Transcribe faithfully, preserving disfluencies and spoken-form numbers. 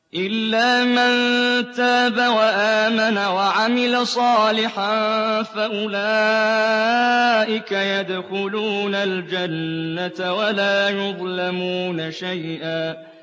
إِلَّا مَن تَابَ وَآمَنَ وَعَمِلَ صَالِحًا فَأُولَٰئِكَ يَدْخُلُونَ الْجَنَّةَ وَلَا يُظْلَمُونَ شَيْئًا